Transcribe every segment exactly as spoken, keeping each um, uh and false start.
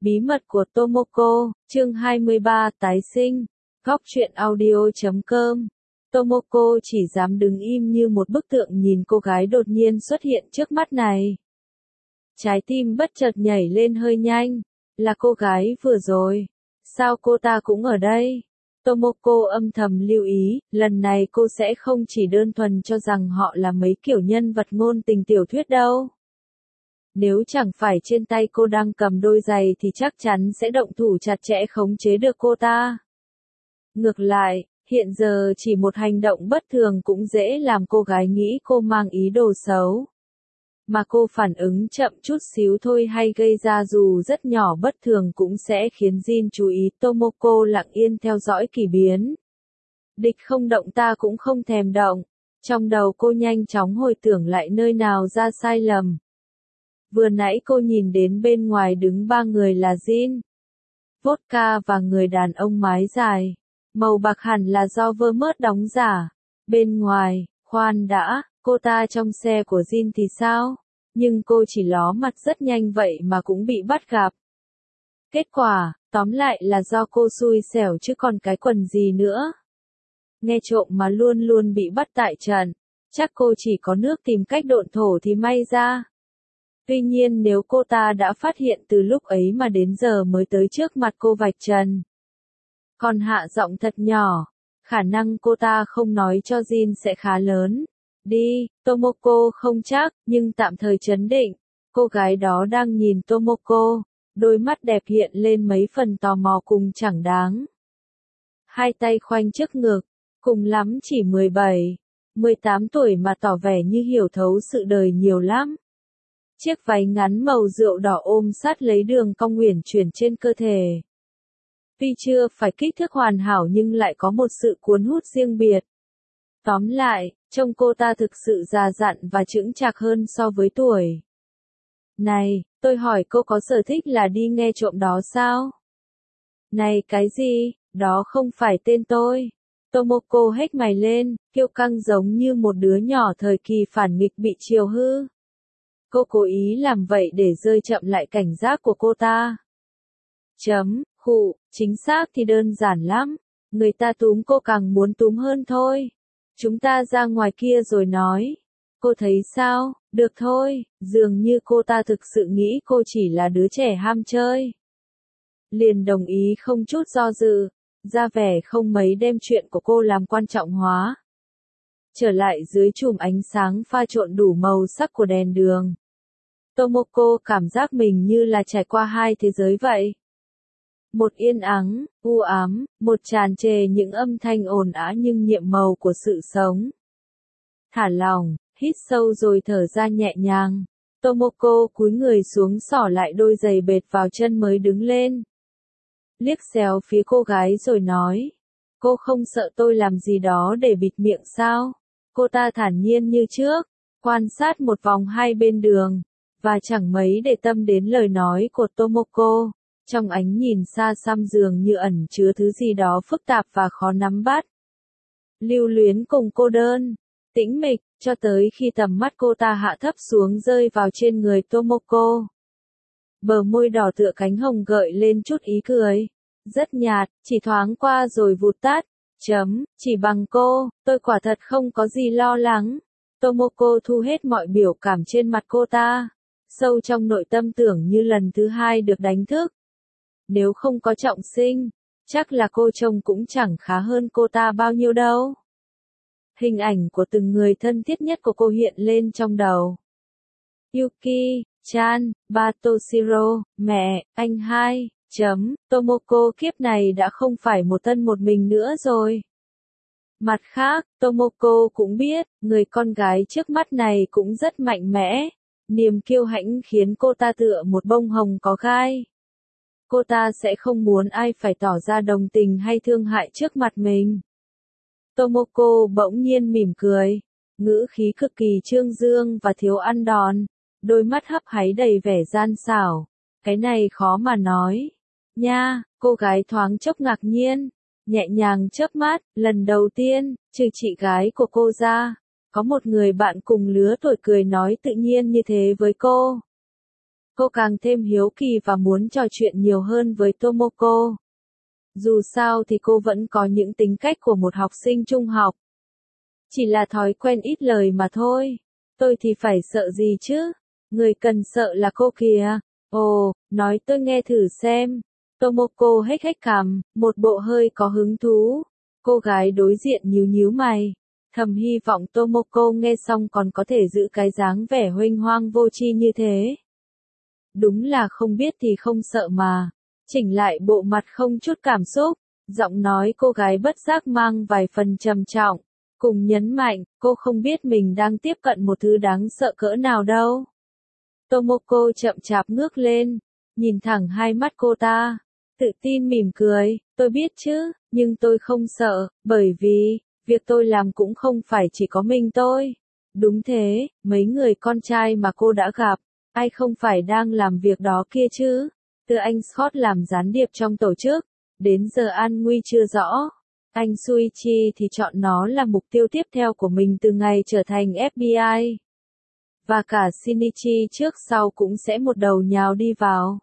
Bí mật của Tomoko, chương hai mươi ba, tái sinh. Góc truyện audio chấm com. Tomoko chỉ dám đứng im như một bức tượng nhìn cô gái đột nhiên xuất hiện trước mắt này. Trái tim bất chợt nhảy lên hơi nhanh. Là cô gái vừa rồi. Sao cô ta cũng ở đây? Tomoko âm thầm lưu ý, lần này cô sẽ không chỉ đơn thuần cho rằng họ là mấy kiểu nhân vật ngôn tình tiểu thuyết đâu. Nếu chẳng phải trên tay cô đang cầm đôi giày thì chắc chắn sẽ động thủ chặt chẽ khống chế được cô ta. Ngược lại, hiện giờ chỉ một hành động bất thường cũng dễ làm cô gái nghĩ cô mang ý đồ xấu. Mà cô phản ứng chậm chút xíu thôi hay gây ra dù rất nhỏ bất thường cũng sẽ khiến Jin chú ý. Tomoko lặng yên theo dõi kỳ biến. Địch không động ta cũng không thèm động. Trong đầu cô nhanh chóng hồi tưởng lại nơi nào ra sai lầm. Vừa nãy cô nhìn đến bên ngoài đứng ba người là Jin, Vodka và người đàn ông mái dài. Màu bạc hẳn là do Vermouth đóng giả. Bên ngoài, khoan đã, cô ta trong xe của Jin thì sao? Nhưng cô chỉ ló mặt rất nhanh vậy mà cũng bị bắt gặp. Kết quả, tóm lại là do cô xui xẻo chứ còn cái quần gì nữa. Nghe trộm mà luôn luôn bị bắt tại trận. Chắc cô chỉ có nước tìm cách độn thổ thì may ra. Tuy nhiên nếu cô ta đã phát hiện từ lúc ấy mà đến giờ mới tới trước mặt cô vạch trần. Còn hạ giọng thật nhỏ, khả năng cô ta không nói cho Jin sẽ khá lớn. Đi, Tomoko không chắc, nhưng tạm thời trấn định. Cô gái đó đang nhìn Tomoko, đôi mắt đẹp hiện lên mấy phần tò mò cùng chẳng đáng. Hai tay khoanh trước ngực, cùng lắm chỉ mười bảy, mười tám tuổi mà tỏ vẻ như hiểu thấu sự đời nhiều lắm. Chiếc váy ngắn màu rượu đỏ ôm sát lấy đường cong uyển chuyển trên cơ thể. Tuy chưa phải kích thước hoàn hảo nhưng lại có một sự cuốn hút riêng biệt. Tóm lại, trông cô ta thực sự già dặn và chững chạc hơn so với tuổi. Này, tôi hỏi cô có sở thích là đi nghe trộm đó sao? Này cái gì, đó không phải tên tôi. Tomoko hét mày lên, kiêu căng giống như một đứa nhỏ thời kỳ phản nghịch bị chiều hư. Cô cố ý làm vậy để rơi chậm lại cảnh giác của cô ta. Chấm, khụ, chính xác thì đơn giản lắm. Người ta túm cô càng muốn túm hơn thôi. Chúng ta ra ngoài kia rồi nói. Cô thấy sao? Được thôi, dường như cô ta thực sự nghĩ cô chỉ là đứa trẻ ham chơi. Liền đồng ý không chút do dự, ra vẻ không mấy đem chuyện của cô làm quan trọng hóa. Trở lại dưới chùm ánh sáng pha trộn đủ màu sắc của đèn đường. Tomoko cảm giác mình như là trải qua hai thế giới vậy. Một yên ắng, u ám, một tràn trề những âm thanh ồn ào nhưng nhiệm màu của sự sống. Thả lỏng, hít sâu rồi thở ra nhẹ nhàng. Tomoko cúi người xuống xỏ lại đôi giày bệt vào chân mới đứng lên. Liếc xéo phía cô gái rồi nói. Cô không sợ tôi làm gì đó để bịt miệng sao? Cô ta thản nhiên như trước, quan sát một vòng hai bên đường, và chẳng mấy để tâm đến lời nói của Tomoko. Trong ánh nhìn xa xăm dường như ẩn chứa thứ gì đó phức tạp và khó nắm bắt. Lưu luyến cùng cô đơn, tĩnh mịch, cho tới khi tầm mắt cô ta hạ thấp xuống rơi vào trên người Tomoko. Bờ môi đỏ tựa cánh hồng gợi lên chút ý cười. Rất nhạt, chỉ thoáng qua rồi vụt tắt. Chấm, chỉ bằng cô, tôi quả thật không có gì lo lắng. Tomoko thu hết mọi biểu cảm trên mặt cô ta. Sâu trong nội tâm tưởng như lần thứ hai được đánh thức. Nếu không có trọng sinh, chắc là cô trông cũng chẳng khá hơn cô ta bao nhiêu đâu. Hình ảnh của từng người thân thiết nhất của cô hiện lên trong đầu. Yuki, Chan, ba Toshiro, mẹ, anh hai, chấm, Tomoko kiếp này đã không phải một thân một mình nữa rồi. Mặt khác, Tomoko cũng biết, người con gái trước mắt này cũng rất mạnh mẽ. Niềm kiêu hãnh khiến cô ta tựa một bông hồng có gai. Cô ta sẽ không muốn ai phải tỏ ra đồng tình hay thương hại trước mặt mình. Tomoko bỗng nhiên mỉm cười, ngữ khí cực kỳ trương dương và thiếu ăn đòn, đôi mắt hấp háy đầy vẻ gian xảo. Cái này khó mà nói. Nha, cô gái thoáng chốc ngạc nhiên, nhẹ nhàng chớp mắt, lần đầu tiên, trừ chị gái của cô ra, có một người bạn cùng lứa tuổi cười nói tự nhiên như thế với cô. Cô càng thêm hiếu kỳ và muốn trò chuyện nhiều hơn với Tomoko. Dù sao thì cô vẫn có những tính cách của một học sinh trung học. Chỉ là thói quen ít lời mà thôi. Tôi thì phải sợ gì chứ? Người cần sợ là cô kìa. Ồ, nói tôi nghe thử xem. Tomoko hếch hếch cằm, một bộ hơi có hứng thú. Cô gái đối diện nhíu nhíu mày. Thầm hy vọng Tomoko nghe xong còn có thể giữ cái dáng vẻ huênh hoang vô tri như thế. Đúng là không biết thì không sợ mà. Chỉnh lại bộ mặt không chút cảm xúc. Giọng nói cô gái bất giác mang vài phần trầm trọng. Cùng nhấn mạnh, cô không biết mình đang tiếp cận một thứ đáng sợ cỡ nào đâu. Tomoko chậm chạp ngước lên, nhìn thẳng hai mắt cô ta, tự tin mỉm cười, tôi biết chứ, nhưng tôi không sợ, bởi vì, việc tôi làm cũng không phải chỉ có mình tôi. Đúng thế, mấy người con trai mà cô đã gặp, ai không phải đang làm việc đó kia chứ, từ anh Scott làm gián điệp trong tổ chức, đến giờ an nguy chưa rõ. Anh Suichi thì chọn nó là mục tiêu tiếp theo của mình từ ngày trở thành ép bê i. Và cả Shinichi trước sau cũng sẽ một đầu nhào đi vào.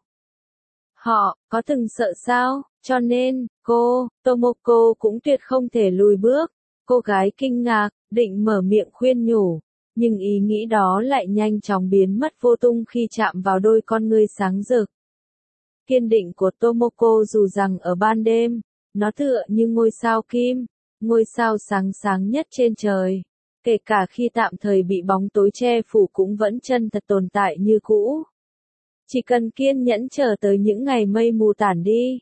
Họ, có từng sợ sao? Cho nên, cô, Tomoko cũng tuyệt không thể lùi bước. Cô gái kinh ngạc, định mở miệng khuyên nhủ. Nhưng ý nghĩ đó lại nhanh chóng biến mất vô tung khi chạm vào đôi con ngươi sáng rực. Kiên định của Tomoko dù rằng ở ban đêm, nó tựa như ngôi sao kim, ngôi sao sáng sáng nhất trên trời. Kể cả khi tạm thời bị bóng tối che phủ cũng vẫn chân thật tồn tại như cũ. Chỉ cần kiên nhẫn chờ tới những ngày mây mù tản đi.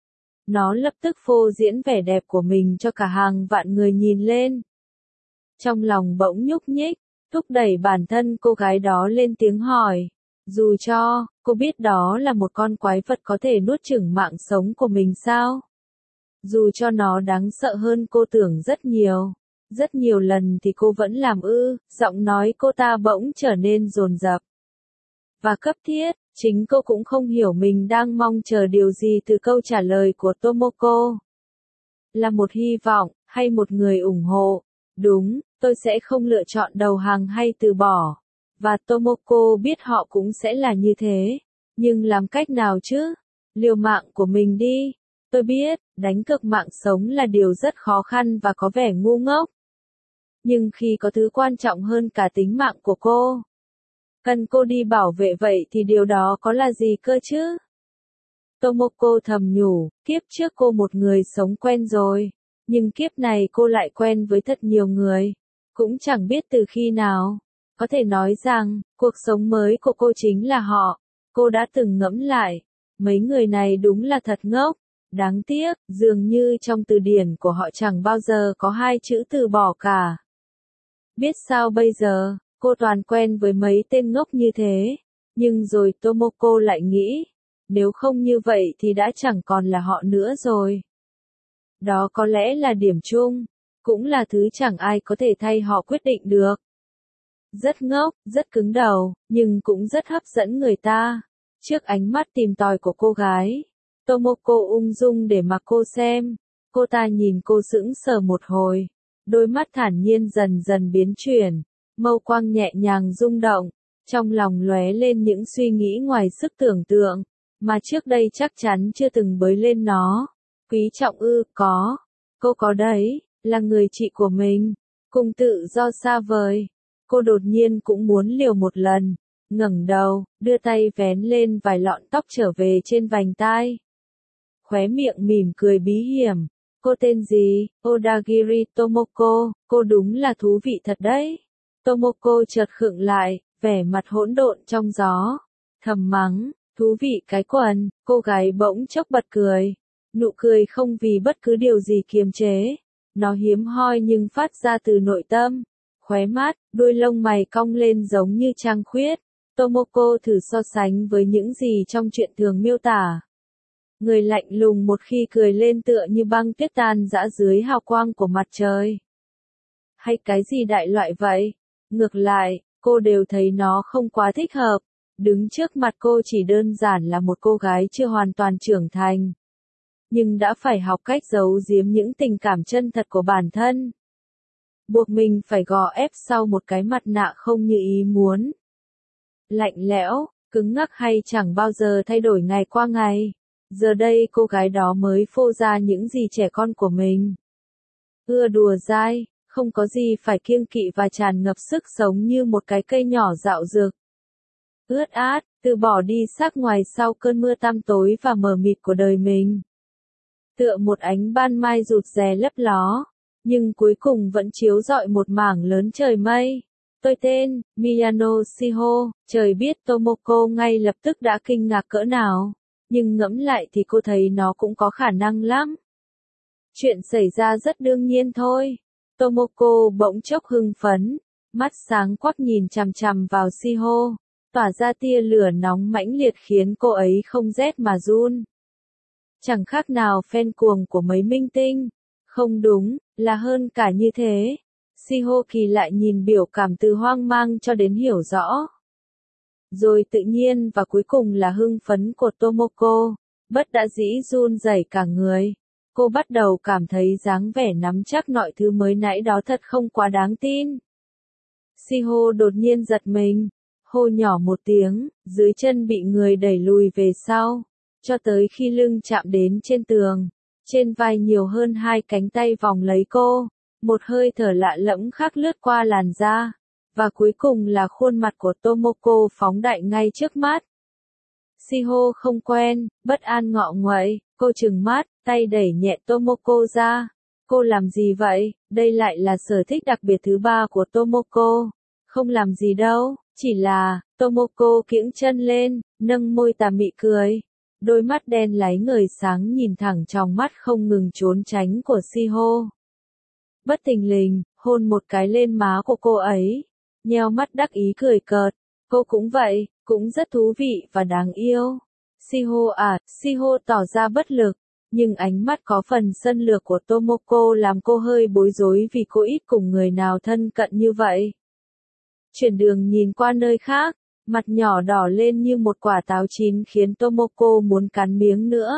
Nó lập tức phô diễn vẻ đẹp của mình cho cả hàng vạn người nhìn lên. Trong lòng bỗng nhúc nhích, thúc đẩy bản thân cô gái đó lên tiếng hỏi. Dù cho, cô biết đó là một con quái vật có thể nuốt chửng mạng sống của mình sao? Dù cho nó đáng sợ hơn cô tưởng rất nhiều. Rất nhiều lần thì cô vẫn làm ư, giọng nói cô ta bỗng trở nên dồn dập. Và cấp thiết, chính cô cũng không hiểu mình đang mong chờ điều gì từ câu trả lời của Tomoko. Là một hy vọng, hay một người ủng hộ. Đúng, tôi sẽ không lựa chọn đầu hàng hay từ bỏ. Và Tomoko biết họ cũng sẽ là như thế. Nhưng làm cách nào chứ? Liều mạng của mình đi. Tôi biết, đánh cược mạng sống là điều rất khó khăn và có vẻ ngu ngốc. Nhưng khi có thứ quan trọng hơn cả tính mạng của cô, cần cô đi bảo vệ vậy thì điều đó có là gì cơ chứ? Tomoko thầm nhủ, kiếp trước cô một người sống quen rồi, nhưng kiếp này cô lại quen với thật nhiều người, cũng chẳng biết từ khi nào. Có thể nói rằng, cuộc sống mới của cô chính là họ. Cô đã từng ngẫm lại, mấy người này đúng là thật ngốc. Đáng tiếc, dường như trong từ điển của họ chẳng bao giờ có hai chữ từ bỏ cả. Biết sao bây giờ, cô toàn quen với mấy tên ngốc như thế. Nhưng rồi Tomoko lại nghĩ, nếu không như vậy thì đã chẳng còn là họ nữa rồi. Đó có lẽ là điểm chung, cũng là thứ chẳng ai có thể thay họ quyết định được. Rất ngốc, rất cứng đầu, nhưng cũng rất hấp dẫn người ta. Trước ánh mắt tìm tòi của cô gái, Tomoko ung dung để mặc cô xem. Cô ta nhìn cô sững sờ một hồi. Đôi mắt thản nhiên dần dần biến chuyển. Mâu quang nhẹ nhàng rung động. Trong lòng lóe lên những suy nghĩ ngoài sức tưởng tượng. Mà trước đây chắc chắn chưa từng bới lên nó. Quý trọng ư, có. Cô có đấy, là người chị của mình. Cùng tự do xa vời. Cô đột nhiên cũng muốn liều một lần. Ngẩng đầu, đưa tay vén lên vài lọn tóc trở về trên vành tai. Khóe miệng mỉm cười bí hiểm. Cô tên gì? Odagiri Tomoko, cô đúng là thú vị thật đấy. Tomoko chợt khựng lại, vẻ mặt hỗn độn trong gió. Thầm mắng, thú vị cái quần, cô gái bỗng chốc bật cười. Nụ cười không vì bất cứ điều gì kiềm chế. Nó hiếm hoi nhưng phát ra từ nội tâm. Khóe mắt, đuôi lông mày cong lên giống như trăng khuyết. Tomoko thử so sánh với những gì trong truyện thường miêu tả. Người lạnh lùng một khi cười lên tựa như băng tuyết tan rã dưới hào quang của mặt trời. Hay cái gì đại loại vậy? Ngược lại, cô đều thấy nó không quá thích hợp. Đứng trước mặt cô chỉ đơn giản là một cô gái chưa hoàn toàn trưởng thành. Nhưng đã phải học cách giấu giếm những tình cảm chân thật của bản thân. Buộc mình phải gò ép sau một cái mặt nạ không như ý muốn. Lạnh lẽo, cứng ngắc hay chẳng bao giờ thay đổi ngày qua ngày. Giờ đây cô gái đó mới phô ra những gì trẻ con của mình. Ưa đùa dai, không có gì phải kiêng kỵ và tràn ngập sức sống như một cái cây nhỏ dạo dực. Ướt át, từ bỏ đi sắc ngoài sau cơn mưa tăm tối và mờ mịt của đời mình. Tựa một ánh ban mai rụt rè lấp ló, nhưng cuối cùng vẫn chiếu rọi một mảng lớn trời mây. Tôi tên, Miyano Shiho, trời biết Tomoko ngay lập tức đã kinh ngạc cỡ nào, nhưng ngẫm lại thì cô thấy nó cũng có khả năng lắm. Chuyện xảy ra rất đương nhiên thôi. Tomoko bỗng chốc hưng phấn, mắt sáng quắc nhìn chằm chằm vào Shiho, tỏa ra tia lửa nóng mãnh liệt khiến cô ấy không rét mà run. Chẳng khác nào fan cuồng của mấy minh tinh. Không đúng, là hơn cả như thế. Shiho kỳ lại nhìn biểu cảm từ hoang mang cho đến hiểu rõ. Rồi tự nhiên và cuối cùng là hưng phấn của Tomoko, bất đắc dĩ run rẩy cả người. Cô bắt đầu cảm thấy dáng vẻ nắm chắc mọi thứ mới nãy đó thật không quá đáng tin. Shiho đột nhiên giật mình, hô nhỏ một tiếng, dưới chân bị người đẩy lùi về sau, cho tới khi lưng chạm đến trên tường. Trên vai nhiều hơn hai cánh tay vòng lấy cô, một hơi thở lạ lẫm khác lướt qua làn da, và cuối cùng là khuôn mặt của Tomoko phóng đại ngay trước mắt. Shiho không quen, bất an ngọ nguậy, cô trừng mắt, tay đẩy nhẹ Tomoko ra. Cô làm gì vậy? Đây lại là sở thích đặc biệt thứ ba của Tomoko. Không làm gì đâu, chỉ là, Tomoko kiễng chân lên, nâng môi tà mị cười. Đôi mắt đen láy ngời sáng nhìn thẳng trong mắt không ngừng trốn tránh của Shiho. Bất thình lình, hôn một cái lên má của cô ấy, nheo mắt đắc ý cười cợt. Cô cũng vậy, cũng rất thú vị và đáng yêu. Shiho à, Shiho tỏ ra bất lực, nhưng ánh mắt có phần sân lược của Tomoko làm cô hơi bối rối vì cô ít cùng người nào thân cận như vậy. Chuyển đường nhìn qua nơi khác, mặt nhỏ đỏ lên như một quả táo chín khiến Tomoko muốn cắn miếng nữa.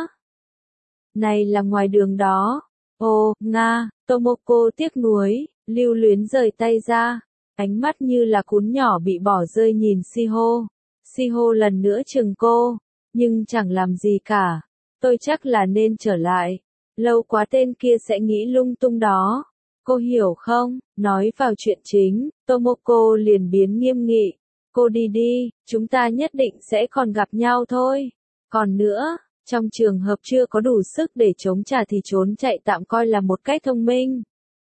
Này là ngoài đường đó. Ồ, Nga, Tomoko tiếc nuối, lưu luyến rời tay ra. Ánh mắt như là cún nhỏ bị bỏ rơi nhìn Shiho. Shiho lần nữa chừng cô, nhưng chẳng làm gì cả. Tôi chắc là nên trở lại. Lâu quá tên kia sẽ nghĩ lung tung đó. Cô hiểu không? Nói vào chuyện chính, Tomoko liền biến nghiêm nghị. Cô đi đi, chúng ta nhất định sẽ còn gặp nhau thôi. Còn nữa, trong trường hợp chưa có đủ sức để chống trả thì trốn chạy tạm coi là một cách thông minh.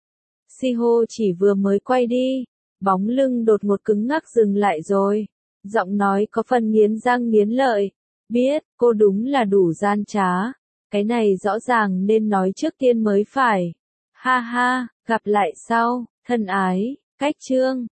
Shiho chỉ vừa mới quay đi, bóng lưng đột ngột cứng ngắc dừng lại rồi. Giọng nói có phần nghiến răng nghiến lợi. Biết, cô đúng là đủ gian trá. Cái này rõ ràng nên nói trước tiên mới phải. Ha ha, gặp lại sau, thân ái, cách chương.